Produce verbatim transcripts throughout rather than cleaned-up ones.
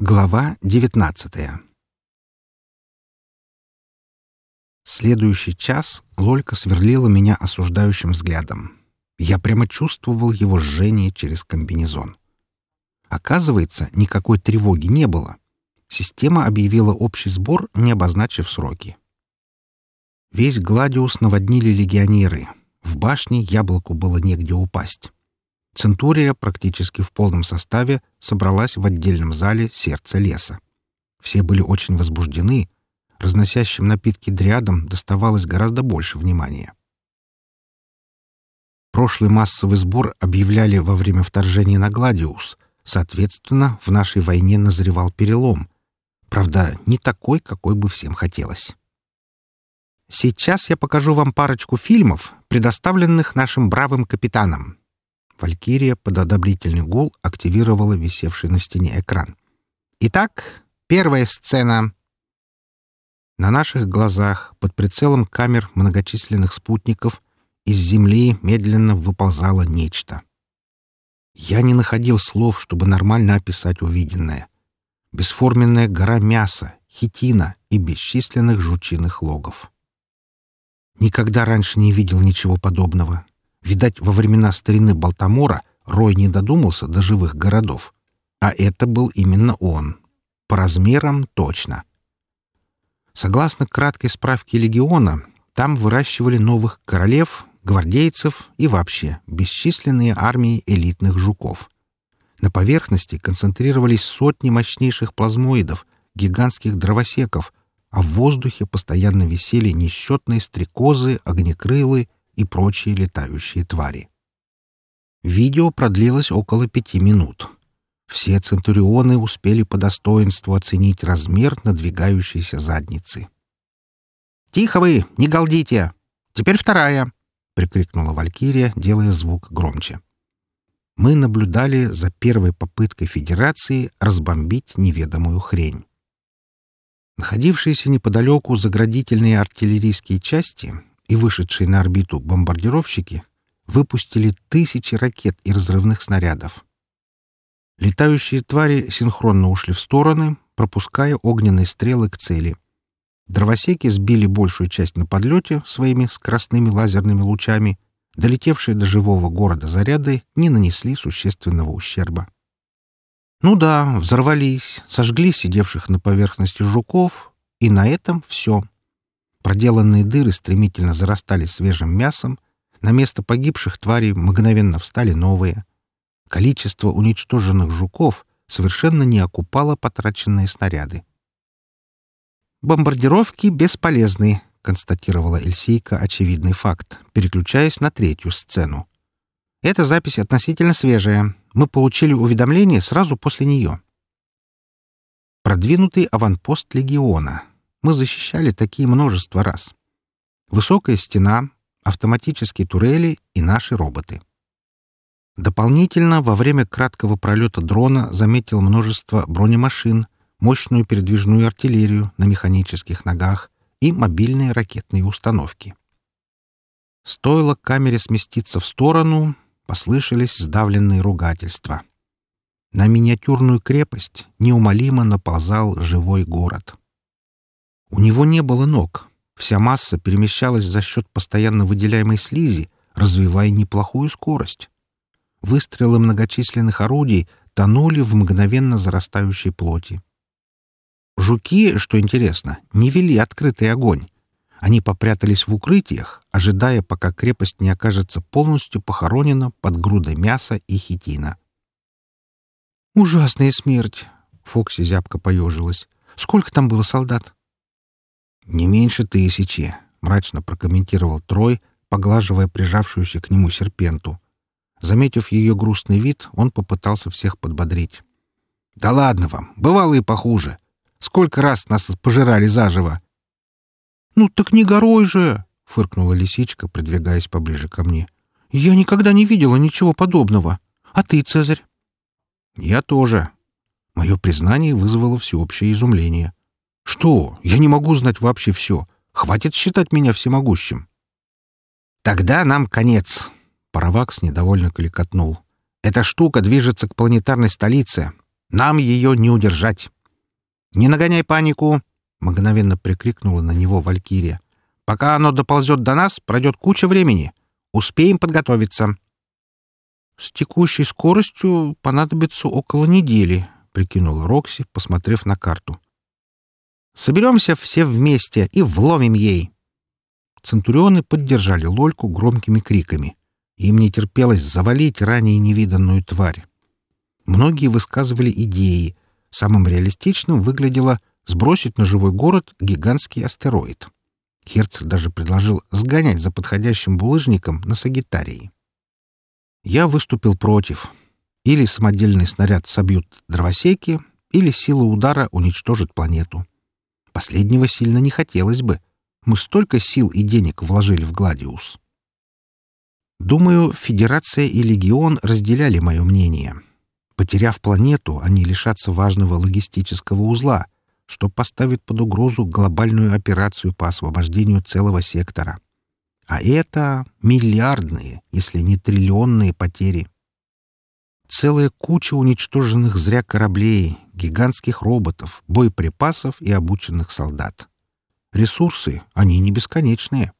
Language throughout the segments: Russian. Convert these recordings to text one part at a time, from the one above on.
Глава девятнадцатая. Следующий час Лолька сверлила меня осуждающим взглядом. Я прямо чувствовал его жжение через комбинезон. Оказывается, никакой тревоги не было. Система объявила общий сбор, не обозначив сроки. Весь Гладиус наводнили легионеры. В башне Яблоку было негде упасть. Центурия практически в полном составе собралась в отдельном зале сердца леса. Все были очень возбуждены. Разносящим напитки дриадам доставалось гораздо больше внимания. Прошлый массовый сбор объявляли во время вторжения на Гладиус. Соответственно, в нашей войне назревал перелом. Правда, не такой, какой бы всем хотелось. Сейчас я покажу вам парочку фильмов, предоставленных нашим бравым капитанам. Валькирия под одобрительный гул активировала висевший на стене экран. Итак, первая сцена. На наших глазах, под прицелом камер многочисленных спутников, из земли медленно выползало нечто. Я не находил слов, чтобы нормально описать увиденное. Бесформенная гора мяса, хитина и бесчисленных жучиных логов. Никогда раньше не видел ничего подобного. Видать, во времена старины Балтамора Рой не додумался до живых городов. А это был именно он. По размерам точно. Согласно краткой справке легиона, там выращивали новых королев, гвардейцев и вообще бесчисленные армии элитных жуков. На поверхности концентрировались сотни мощнейших плазмоидов, гигантских дровосеков, а в воздухе постоянно висели несчетные стрекозы, огнекрылы и прочие летающие твари. Видео продлилось около пяти минут. Все центурионы успели по достоинству оценить размер надвигающейся задницы. «Тихо вы! Не галдите! Теперь вторая!» — прикрикнула Валькирия, делая звук громче. Мы наблюдали за первой попыткой Федерации разбомбить неведомую хрень. Находившиеся неподалеку заградительные артиллерийские части и вышедшие на орбиту бомбардировщики выпустили тысячи ракет и разрывных снарядов. Летающие твари синхронно ушли в стороны, пропуская огненные стрелы к цели. Дровосеки сбили большую часть на подлете своими скоростными лазерными лучами, долетевшие до живого города заряды не нанесли существенного ущерба. Ну да, взорвались, сожгли сидевших на поверхности жуков, и на этом все. Проделанные дыры стремительно зарастали свежим мясом, на место погибших тварей мгновенно встали новые. Количество уничтоженных жуков совершенно не окупало потраченные снаряды. «Бомбардировки бесполезны», — констатировала Эльсейка очевидный факт, переключаясь на третью сцену. «Эта запись относительно свежая. Мы получили уведомление сразу после нее». Продвинутый аванпост легиона. Мы защищали такие множество раз. Высокая стена, автоматические турели и наши роботы. Дополнительно во время краткого пролета дрона заметил множество бронемашин, мощную передвижную артиллерию на механических ногах и мобильные ракетные установки. Стоило камере сместиться в сторону, послышались сдавленные ругательства. На миниатюрную крепость неумолимо наползал живой город. У него не было ног. Вся масса перемещалась за счет постоянно выделяемой слизи, развивая неплохую скорость. Выстрелы многочисленных орудий тонули в мгновенно зарастающей плоти. Жуки, что интересно, не вели открытый огонь. Они попрятались в укрытиях, ожидая, пока крепость не окажется полностью похоронена под грудой мяса и хитина. «Ужасная смерть!» — Фокси зябко поежилась. «Сколько там было солдат?» «Не меньше тысячи», — мрачно прокомментировал Трой, поглаживая прижавшуюся к нему серпенту. Заметив ее грустный вид, он попытался всех подбодрить. «Да ладно вам, бывало и похуже. Сколько раз нас пожирали заживо!» «Ну так не горой же!» — фыркнула лисичка, придвигаясь поближе ко мне. «Я никогда не видела ничего подобного. А ты, Цезарь?» «Я тоже». Мое признание вызвало всеобщее изумление. «Что? Я не могу знать вообще все. Хватит считать меня всемогущим». «Тогда нам конец!» — Паравакс недовольно кликотнул. «Эта штука движется к планетарной столице. Нам ее не удержать. «Не нагоняй панику!» — мгновенно прикрикнула на него Валькирия. «Пока оно доползет до нас, пройдет куча времени. Успеем подготовиться». «С текущей скоростью понадобится около недели», — прикинула Рокси, посмотрев на карту. «Соберемся все вместе и вломим ей». Центурионы поддержали Лольку громкими криками. Им не терпелось завалить ранее невиданную тварь. Многие высказывали идеи. Самым реалистичным выглядело сбросить на живой город гигантский астероид. Херцер даже предложил сгонять за подходящим булыжником на Сагитарии. Я выступил против. Или самодельный снаряд собьют дровосеки, или сила удара уничтожит планету. Последнего сильно не хотелось бы. Мы столько сил и денег вложили в Гладиус. Думаю, Федерация и Легион разделяли мое мнение. Потеряв планету, они лишатся важного логистического узла, что поставит под угрозу глобальную операцию по освобождению целого сектора. А это миллиардные, если не триллионные потери. Целая куча уничтоженных зря кораблей, гигантских роботов, боеприпасов и обученных солдат. Ресурсы, они не бесконечные.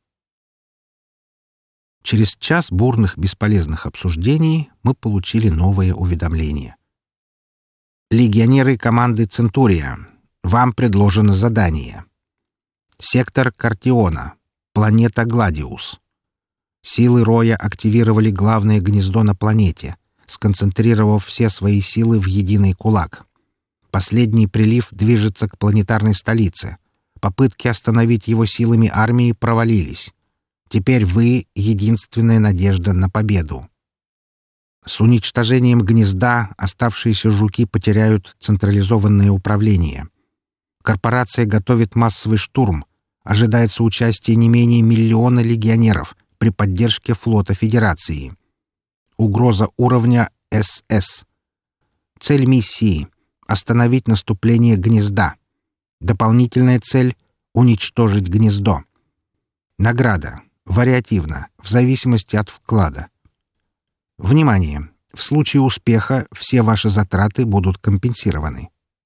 Через час бурных бесполезных обсуждений мы получили новое уведомление. Легионеры команды «Центурия», вам предложено задание. Сектор Картиона, планета Гладиус. Силы Роя активировали главное гнездо на планете, сконцентрировав все свои силы в единый кулак. Последний прилив движется к планетарной столице. Попытки остановить его силами армии провалились. Теперь вы — единственная надежда на победу. С уничтожением гнезда оставшиеся жуки потеряют централизованное управление. Корпорация готовит массовый штурм. Ожидается участие не менее миллиона легионеров при поддержке флота Федерации. Угроза уровня эс эс. Цель миссии — остановить наступление гнезда. Дополнительная цель — уничтожить гнездо. Награда. Вариативно, в зависимости от вклада. Внимание! В случае успеха все ваши затраты будут компенсированы.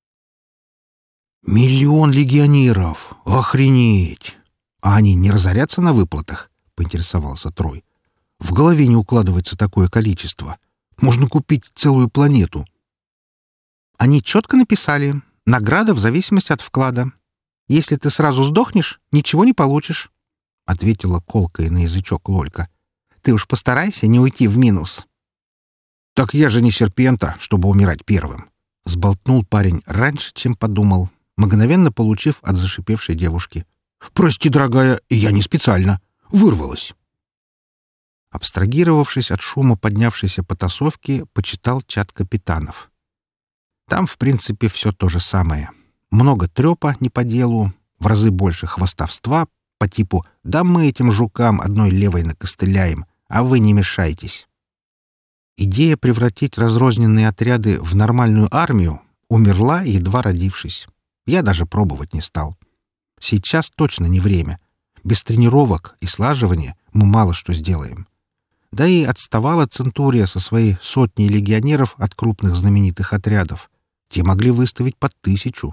«Миллион легионеров! Охренеть! А они не разорятся на выплатах?» — поинтересовался Трой. «В голове не укладывается такое количество. Можно купить целую планету». Они четко написали: «Награда в зависимости от вклада. Если ты сразу сдохнешь, ничего не получишь», — ответила колкая на язычок Лолька. «Ты уж постарайся не уйти в минус». «Так я же не серпента, чтобы умирать первым», — сболтнул парень раньше, чем подумал, мгновенно получив от зашипевшей девушки. «Прости, дорогая, я не специально. Вырвалась». Абстрагировавшись от шума поднявшейся потасовки, почитал чат капитанов. Там, в принципе, все то же самое. Много трепа не по делу, в разы больше хвастовства по типу «да мы этим жукам одной левой накостыляем, а вы не мешайтесь». Идея превратить разрозненные отряды в нормальную армию умерла, едва родившись. Я даже пробовать не стал. Сейчас точно не время. Без тренировок и слаживания мы мало что сделаем. Да и отставала Центурия со своей сотней легионеров от крупных знаменитых отрядов. Те могли выставить под тысячу.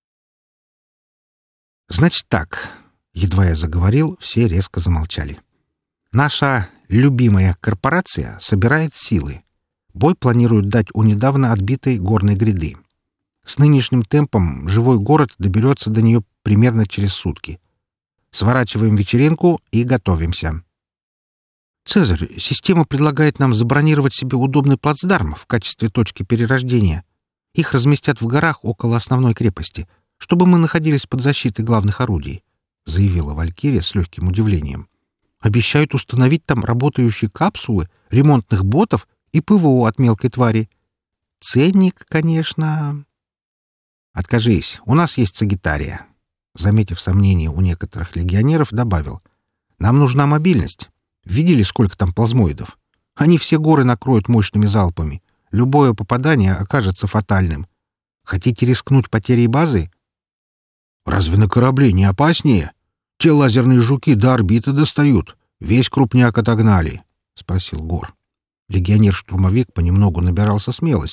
«Значит так», — едва я заговорил, все резко замолчали. «Наша любимая корпорация собирает силы. Бой планируют дать у недавно отбитой горной гряды. С нынешним темпом живой город доберется до нее примерно через сутки. Сворачиваем вечеринку и готовимся». «Цезарь, система предлагает нам забронировать себе удобный плацдарм в качестве точки перерождения. Их разместят в горах около основной крепости, чтобы мы находились под защитой главных орудий», — заявила Валькирия с легким удивлением. «Обещают установить там работающие капсулы, ремонтных ботов и ПВО от мелкой твари. Ценник, конечно...» «Откажись, у нас есть Сагитария», — заметив сомнение у некоторых легионеров, добавил. «Нам нужна мобильность. Видели, сколько там плазмоидов? Они все горы накроют мощными залпами. Любое попадание окажется фатальным. Хотите рискнуть потерей базы?» «Разве на корабле не опаснее? Те лазерные жуки до орбиты достают. Весь крупняк отогнали», — спросил Гор. Легионер-штурмовик понемногу набирался смелости,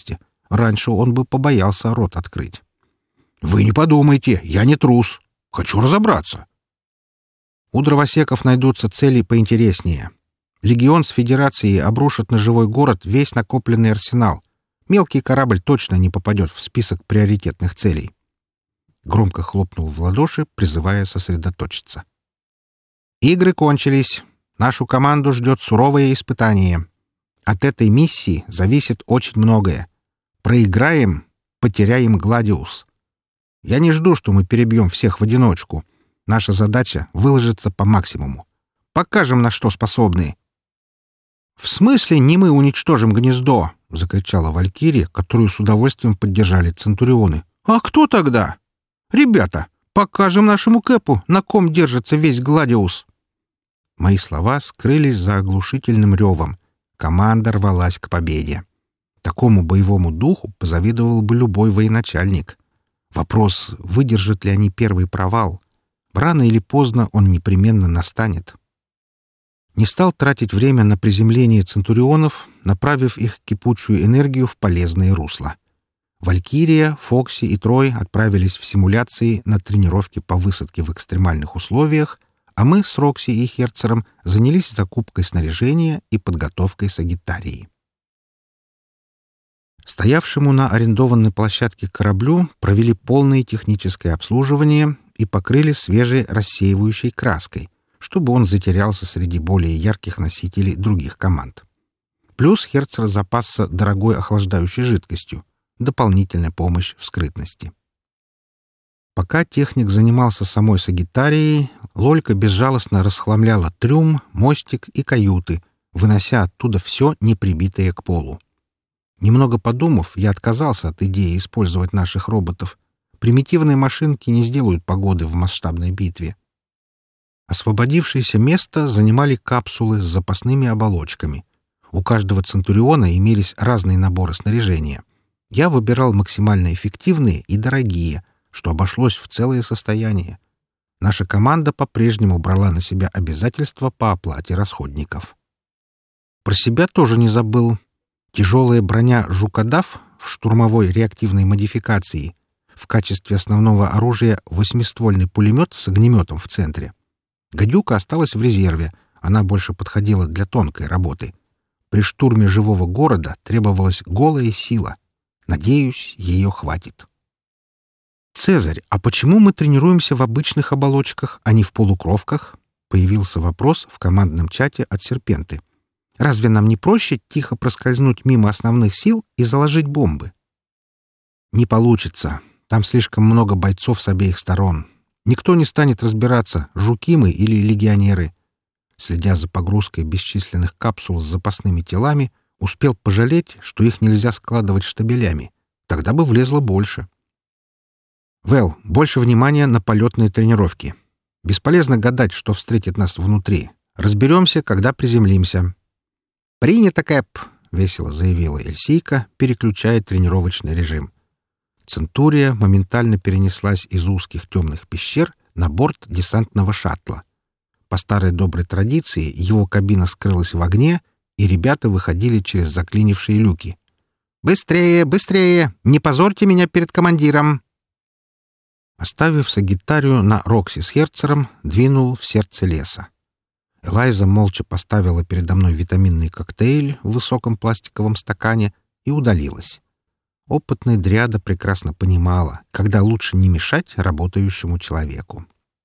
Раньше он бы побоялся рот открыть. «Вы не подумайте, я не трус. Хочу разобраться». У дровосеков найдутся цели поинтереснее. Легион с Федерацией обрушит на живой город весь накопленный арсенал. Мелкий корабль точно не попадет в список приоритетных целей. Громко хлопнул в ладоши, призывая сосредоточиться. Игры кончились. Нашу команду ждет суровое испытание. От этой миссии зависит очень многое. Проиграем — потеряем Гладиус. Я не жду, что мы перебьем всех в одиночку. Наша задача — выложиться по максимуму. Покажем, на что способны. «В смысле не мы уничтожим гнездо?» — закричала Валькирия, которую с удовольствием поддержали центурионы. «А кто тогда? Ребята, покажем нашему Кэпу, на ком держится весь Гладиус!» Мои слова скрылись за оглушительным ревом. Команда рвалась к победе. Такому боевому духу позавидовал бы любой военачальник. Вопрос, выдержат ли они первый провал. Рано или поздно он непременно настанет. Не стал тратить время на приземление центурионов, направив их кипучую энергию в полезное русло. Валькирия, Фокси и Трой отправились в симуляции на тренировки по высадке в экстремальных условиях, а мы с Рокси и Херцером занялись закупкой снаряжения и подготовкой Сагитарии. Стоявшему на арендованной площадке кораблю провели полное техническое обслуживание и покрыли свежей рассеивающей краской, чтобы он затерялся среди более ярких носителей других команд. Плюс Херцер запасся дорогой охлаждающей жидкостью, дополнительная помощь в скрытности. Пока техник занимался самой Сагитарией, Лолька безжалостно расхламляла трюм, мостик и каюты, вынося оттуда все, не прибитое к полу. Немного подумав, я отказался от идеи использовать наших роботов. Примитивные машинки не сделают погоды в масштабной битве. Освободившееся место занимали капсулы с запасными оболочками. У каждого центуриона имелись разные наборы снаряжения. Я выбирал максимально эффективные и дорогие, что обошлось в целое состояние. Наша команда по-прежнему брала на себя обязательства по оплате расходников. Про себя тоже не забыл. Тяжелая броня «Жукодав» в штурмовой реактивной модификации, в качестве основного оружия восьмиствольный пулемет с огнеметом в центре. «Гадюка» осталась в резерве, она больше подходила для тонкой работы. При штурме живого города требовалась голая сила. Надеюсь, ее хватит. «Цезарь, а почему мы тренируемся в обычных оболочках, а не в полукровках?» Появился вопрос в командном чате от Серпенты. «Разве нам не проще тихо проскользнуть мимо основных сил и заложить бомбы?» «Не получится. Там слишком много бойцов с обеих сторон. Никто не станет разбираться, жуки мы или легионеры». Следя за погрузкой бесчисленных капсул с запасными телами, успел пожалеть, что их нельзя складывать штабелями. Тогда бы влезло больше. «Вэл, больше внимания на полетные тренировки. Бесполезно гадать, что встретит нас внутри. Разберемся, когда приземлимся». «Принято, Кэп!» — весело заявила Эльсийка, переключая тренировочный режим. Центурия моментально перенеслась из узких темных пещер на борт десантного шаттла. По старой доброй традиции его кабина скрылась в огне, и ребята выходили через заклинившие люки. «Быстрее, быстрее! Не позорьте меня перед командиром!» Оставив Сагитарию на Рокси с Херцером, двинул в сердце леса. Элайза молча поставила передо мной витаминный коктейль в высоком пластиковом стакане и удалилась. Опытная дриада прекрасно понимала, когда лучше не мешать работающему человеку.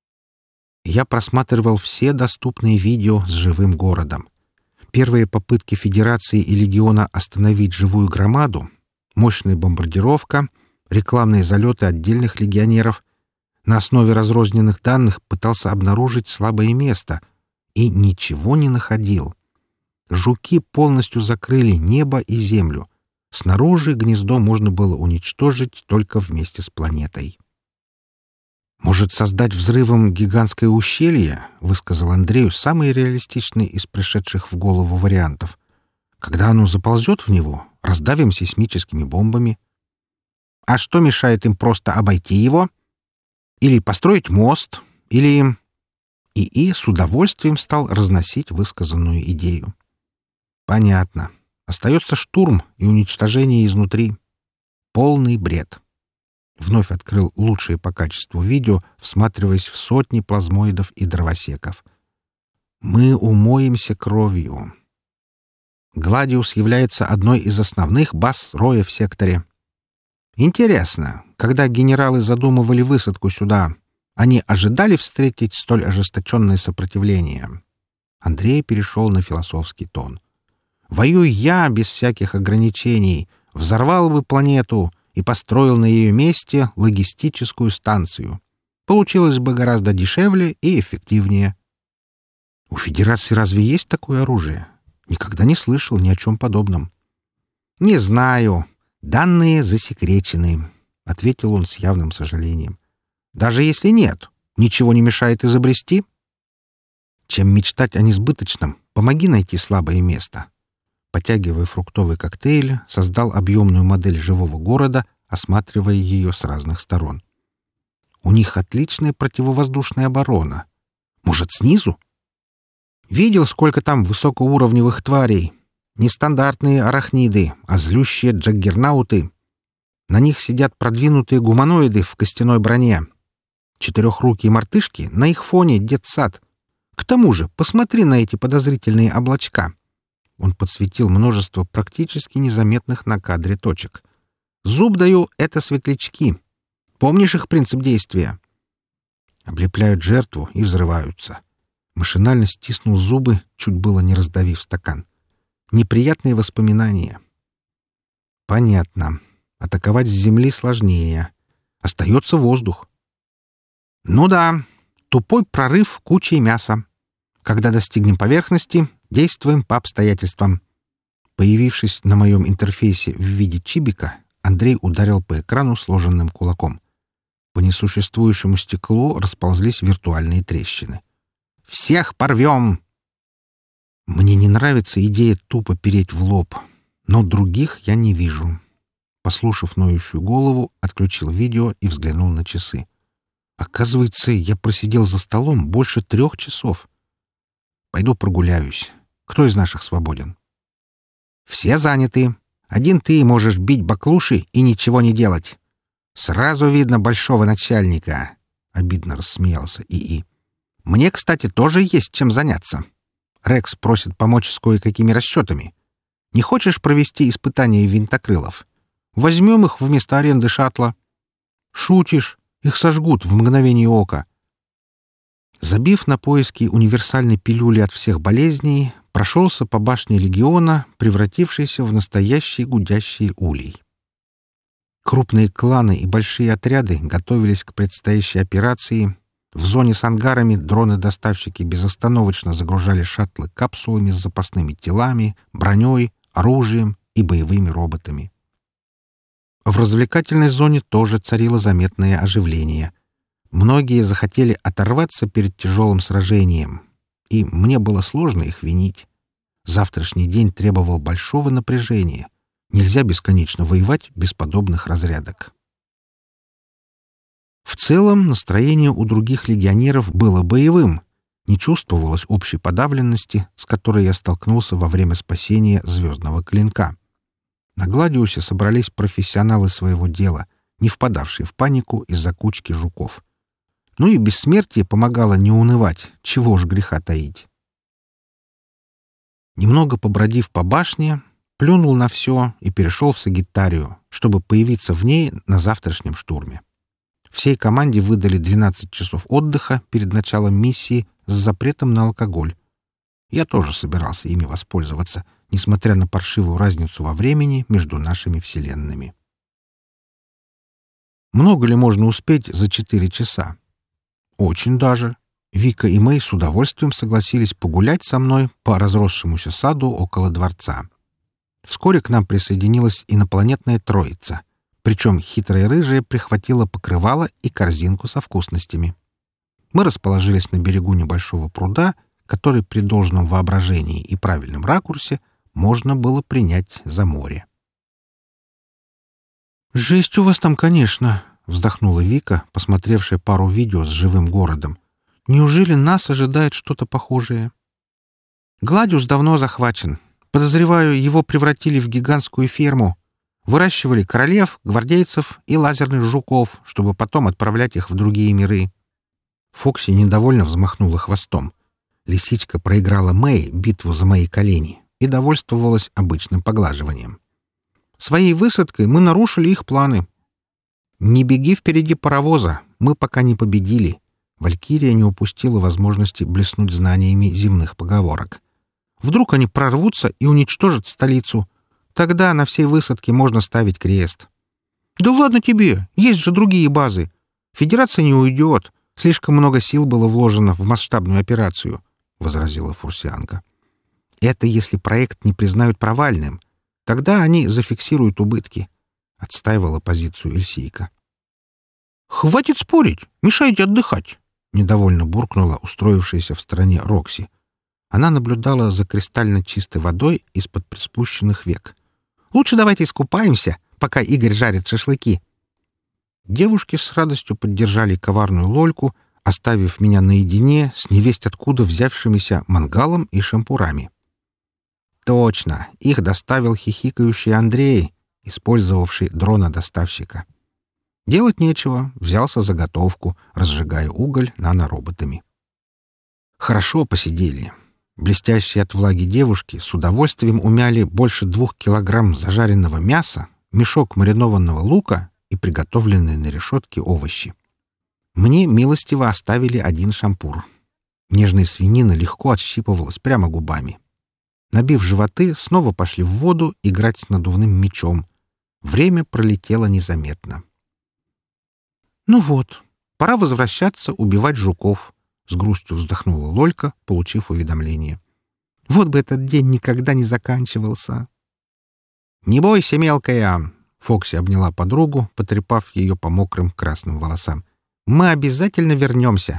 Я просматривал все доступные видео с живым городом. Первые попытки Федерации и Легиона остановить живую громаду, мощная бомбардировка, рекламные залеты отдельных легионеров. На основе разрозненных данных пытался обнаружить слабое место и ничего не находил. Жуки полностью закрыли небо и землю. Снаружи гнездо можно было уничтожить только вместе с планетой. «Может, создать взрывом гигантское ущелье?» — высказал Андрею самый реалистичный из пришедших в голову вариантов. «Когда оно заползет в него, раздавим сейсмическими бомбами». «А что мешает им просто обойти его? Или построить мост? Или...» ИИ с удовольствием стал разносить высказанную идею. «Понятно. Остается штурм и уничтожение изнутри. Полный бред. Вновь открыл лучшее по качеству видео, всматриваясь в сотни плазмоидов и дровосеков. Мы умоемся кровью. Гладиус является одной из основных баз Роя в секторе. Интересно, когда генералы задумывали высадку сюда, они ожидали встретить столь ожесточенное сопротивление? Андрей перешел на философский тон. «Воюй я без всяких ограничений, взорвал бы планету и построил на ее месте логистическую станцию. Получилось бы гораздо дешевле и эффективнее». «У Федерации разве есть такое оружие? Никогда не слышал ни о чем подобном». «Не знаю. Данные засекречены», — ответил он с явным сожалением. «Даже если нет, ничего не мешает изобрести. Чем мечтать о несбыточном, помоги найти слабое место». Потягивая фруктовый коктейль, создал объемную модель живого города, осматривая ее с разных сторон. «У них отличная противовоздушная оборона. Может, снизу?» «Видел, сколько там высокоуровневых тварей. Нестандартные арахниды, а злющие джаггернауты. На них сидят продвинутые гуманоиды в костяной броне. Четырехрукие мартышки, на их фоне детсад. К тому же, посмотри на эти подозрительные облачка». Он подсветил множество практически незаметных на кадре точек. «Зуб даю — это светлячки. Помнишь их принцип действия?» Облепляют жертву и взрываются. Машинально стиснул зубы, чуть было не раздавив стакан. Неприятные воспоминания. Понятно. Атаковать с земли сложнее. Остается воздух. Ну да, тупой прорыв кучей мяса. Когда достигнем поверхности, действуем по обстоятельствам. Появившись на моем интерфейсе в виде чибика, Андрей ударил по экрану сложенным кулаком. По несуществующему стеклу расползлись виртуальные трещины. «Всех порвем!» Мне не нравится идея тупо переть в лоб, но других я не вижу. Послушав ноющую голову, отключил видео и взглянул на часы. Оказывается, я просидел за столом больше трех часов. Пойду прогуляюсь. Кто из наших свободен? Все заняты. Один ты можешь бить баклуши и ничего не делать. Сразу видно большого начальника. Обидно рассмеялся ИИ. Мне, кстати, тоже есть чем заняться. Рекс просит помочь с кое-какими расчетами. Не хочешь провести испытания винтокрылов? Возьмем их вместо аренды шаттла. Шутишь? Их сожгут в мгновение ока. Забив на поиски универсальной пилюли от всех болезней, прошелся по башне легиона, превратившейся в настоящий гудящий улей. Крупные кланы и большие отряды готовились к предстоящей операции. В зоне с ангарами дроны-доставщики безостановочно загружали шаттлы капсулами с запасными телами, броней, оружием и боевыми роботами. В развлекательной зоне тоже царило заметное оживление. Многие захотели оторваться перед тяжелым сражением, и мне было сложно их винить. Завтрашний день требовал большого напряжения. Нельзя бесконечно воевать без подобных разрядок. В целом настроение у других легионеров было боевым. Не чувствовалось общей подавленности, с которой я столкнулся во время спасения звездного клинка. На Гладиусе собрались профессионалы своего дела, не впадавшие в панику из-за кучки жуков. Ну и бессмертие помогало не унывать, чего уж греха таить. Немного побродив по башне, плюнул на все и перешел в Сагиттарию, чтобы появиться в ней на завтрашнем штурме. Всей команде выдали двенадцать часов отдыха перед началом миссии с запретом на алкоголь. Я тоже собирался ими воспользоваться, несмотря на паршивую разницу во времени между нашими вселенными. Много ли можно успеть за четыре часа? Очень даже. Вика и Мэй с удовольствием согласились погулять со мной по разросшемуся саду около дворца. Вскоре к нам присоединилась инопланетная троица. Причем хитрая рыжая прихватила покрывало и корзинку со вкусностями. Мы расположились на берегу небольшого пруда, который при должном воображении и правильном ракурсе можно было принять за море. «Жесть у вас там, конечно», — вздохнула Вика, посмотревшая пару видео с живым городом. «Неужели нас ожидает что-то похожее?» «Гладиус давно захвачен. Подозреваю, его превратили в гигантскую ферму. Выращивали королев, гвардейцев и лазерных жуков, чтобы потом отправлять их в другие миры. Фокси недовольно взмахнула хвостом. Лисичка проиграла Мэй битву за мои колени и довольствовалась обычным поглаживанием. Своей высадкой мы нарушили их планы. «Не беги впереди паровоза, мы пока не победили». Валькирия не упустила возможности блеснуть знаниями земных поговорок. «Вдруг они прорвутся и уничтожат столицу? Тогда на всей высадке можно ставить крест». «Да ладно тебе, есть же другие базы. Федерация не уйдет. Слишком много сил было вложено в масштабную операцию», — возразила Фурсианка. «Это если проект не признают провальным. Тогда они зафиксируют убытки», — отстаивала позицию Эльсийка. «Хватит спорить! Мешаете отдыхать!» — недовольно буркнула устроившаяся в стороне Рокси. Она наблюдала за кристально чистой водой из-под приспущенных век. «Лучше давайте искупаемся, пока Игорь жарит шашлыки». Девушки с радостью поддержали коварную Лольку, оставив меня наедине с невесть откуда взявшимися мангалом и шампурами. Точно, их доставил хихикающий Андрей, использовавший дрона-доставщика. Делать нечего, взялся за готовку, разжигая уголь нанороботами. Хорошо посидели. Блестящие от влаги девушки с удовольствием умяли больше двух килограмм зажаренного мяса, мешок маринованного лука и приготовленные на решетке овощи. Мне милостиво оставили один шампур. Нежная свинина легко отщипывалась прямо губами. Набив животы, снова пошли в воду играть с надувным мечом. Время пролетело незаметно. «Ну вот, пора возвращаться убивать жуков», — с грустью вздохнула Лолька, получив уведомление. «Вот бы этот день никогда не заканчивался». «Не бойся, мелкая!» — Фокси обняла подругу, потрепав ее по мокрым красным волосам. «Мы обязательно вернемся!»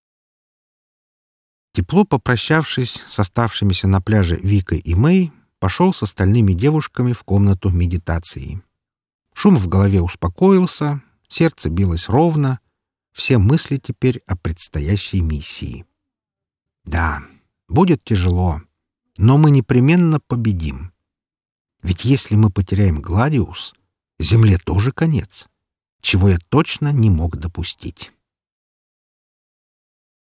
Тепло попрощавшись с оставшимися на пляже Викой и Мэй, пошел с остальными девушками в комнату медитации. Шум в голове успокоился, сердце билось ровно, все мысли теперь о предстоящей миссии. Да, будет тяжело, но мы непременно победим. Ведь если мы потеряем Гладиус, Земле тоже конец, чего я точно не мог допустить.